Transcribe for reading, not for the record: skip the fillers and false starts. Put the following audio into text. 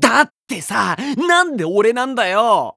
だってさ、なんで俺なんだよ。